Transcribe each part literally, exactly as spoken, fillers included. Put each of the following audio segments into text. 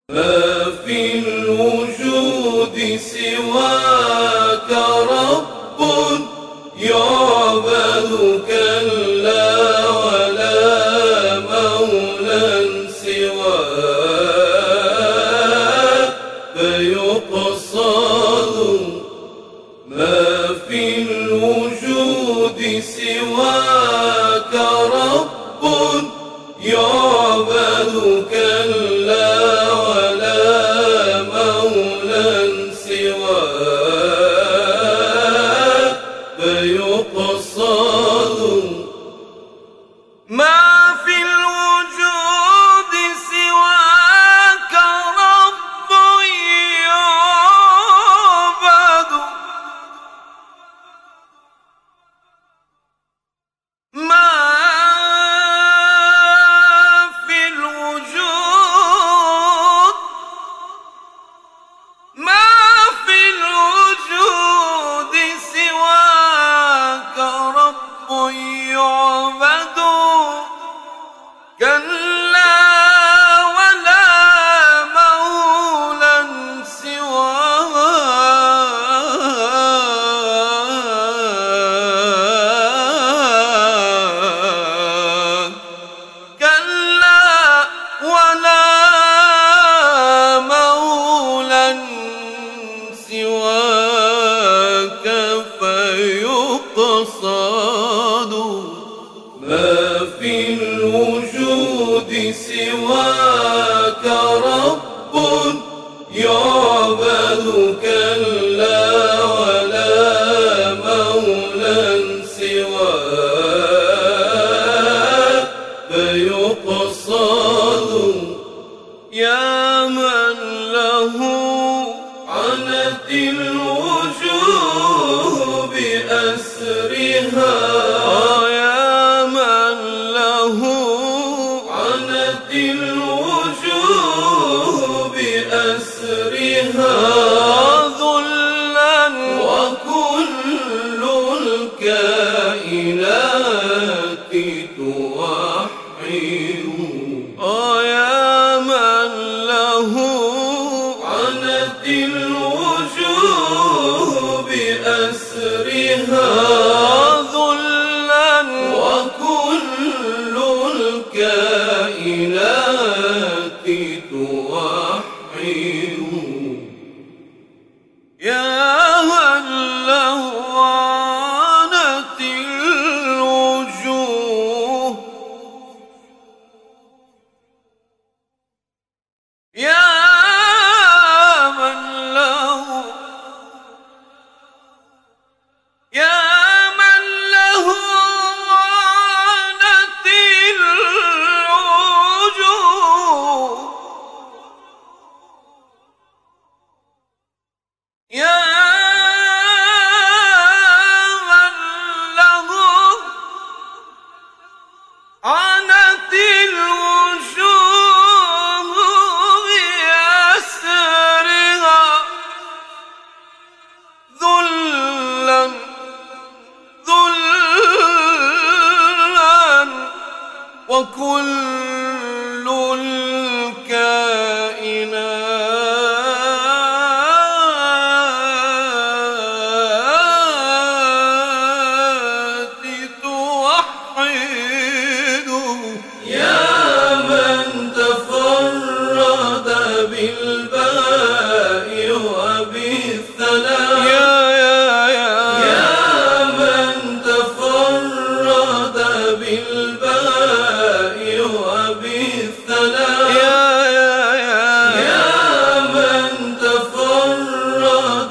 ما في الوجود سواك رب يعبد كلا ولا مولى سواك فيقصد. ما في الوجود سواك رب يعبد كلا ولا مولى سواك فيقصد. ما في الوجود سواك رب يعبد ما في الوجود ما في الوجود سواك رب يعبد كلا ولا مولى سواك كلا ولا مولى سواك فيقصد. ما في الوجود سواك رب يعبد كلا ولا مولى سواك فيقصد. يا من له عنت الوجوه بأسرها يا من له عنت الوجوه بأسرها ذلا وكل الكائنات توحد. يا من له عنت الوجوه بأسرها ذلا وكل الكائنات توحد. يا من له عنت الوجوه يا من له يا من له عنت الوجوه يا من له عنت الوجوه بأسرها ذلا ذلا وكل الكائنات توحد. يا من تفرد بالباء وبالثناء يا يا يا يا من تفرد بالباء وبالثناء يا يا يا يا من تفرد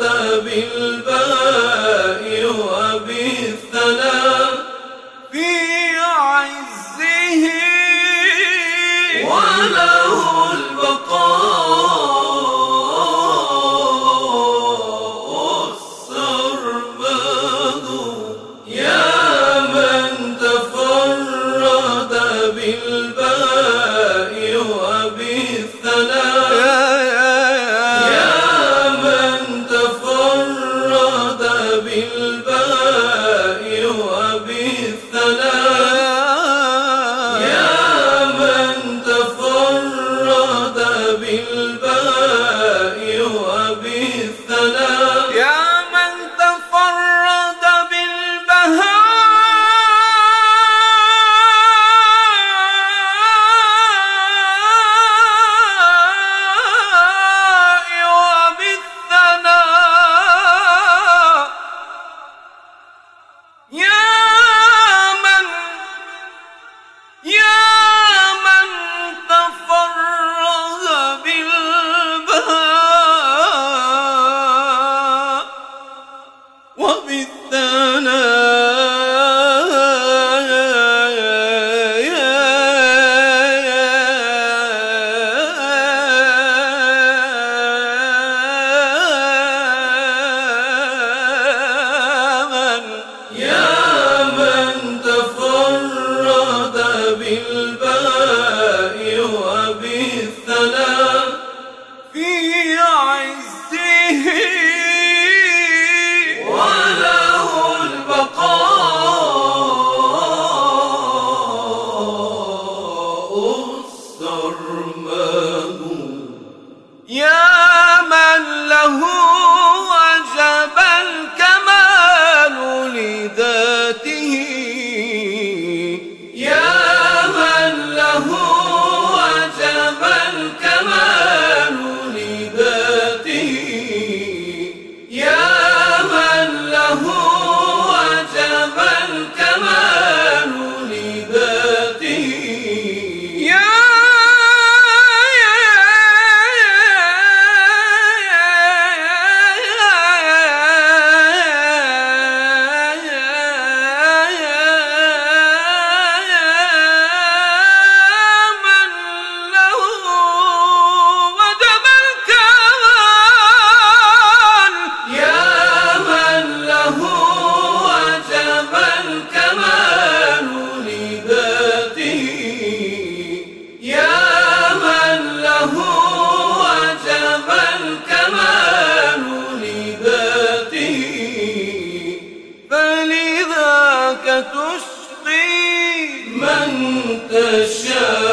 بالباء وبالثناء في عزه وله البقاء بالباء وبالثناء يا من تفرد بالبهاء وبالثناء يا من يا من تفرد بالبهاء بالباء وبالثناء في عزه وله البقاء السرمد يا من له وجب الكمال لذاته يا من له وجب الكمال لذاته يا من له وجب الكمال لذاته يا تشقي من تشاء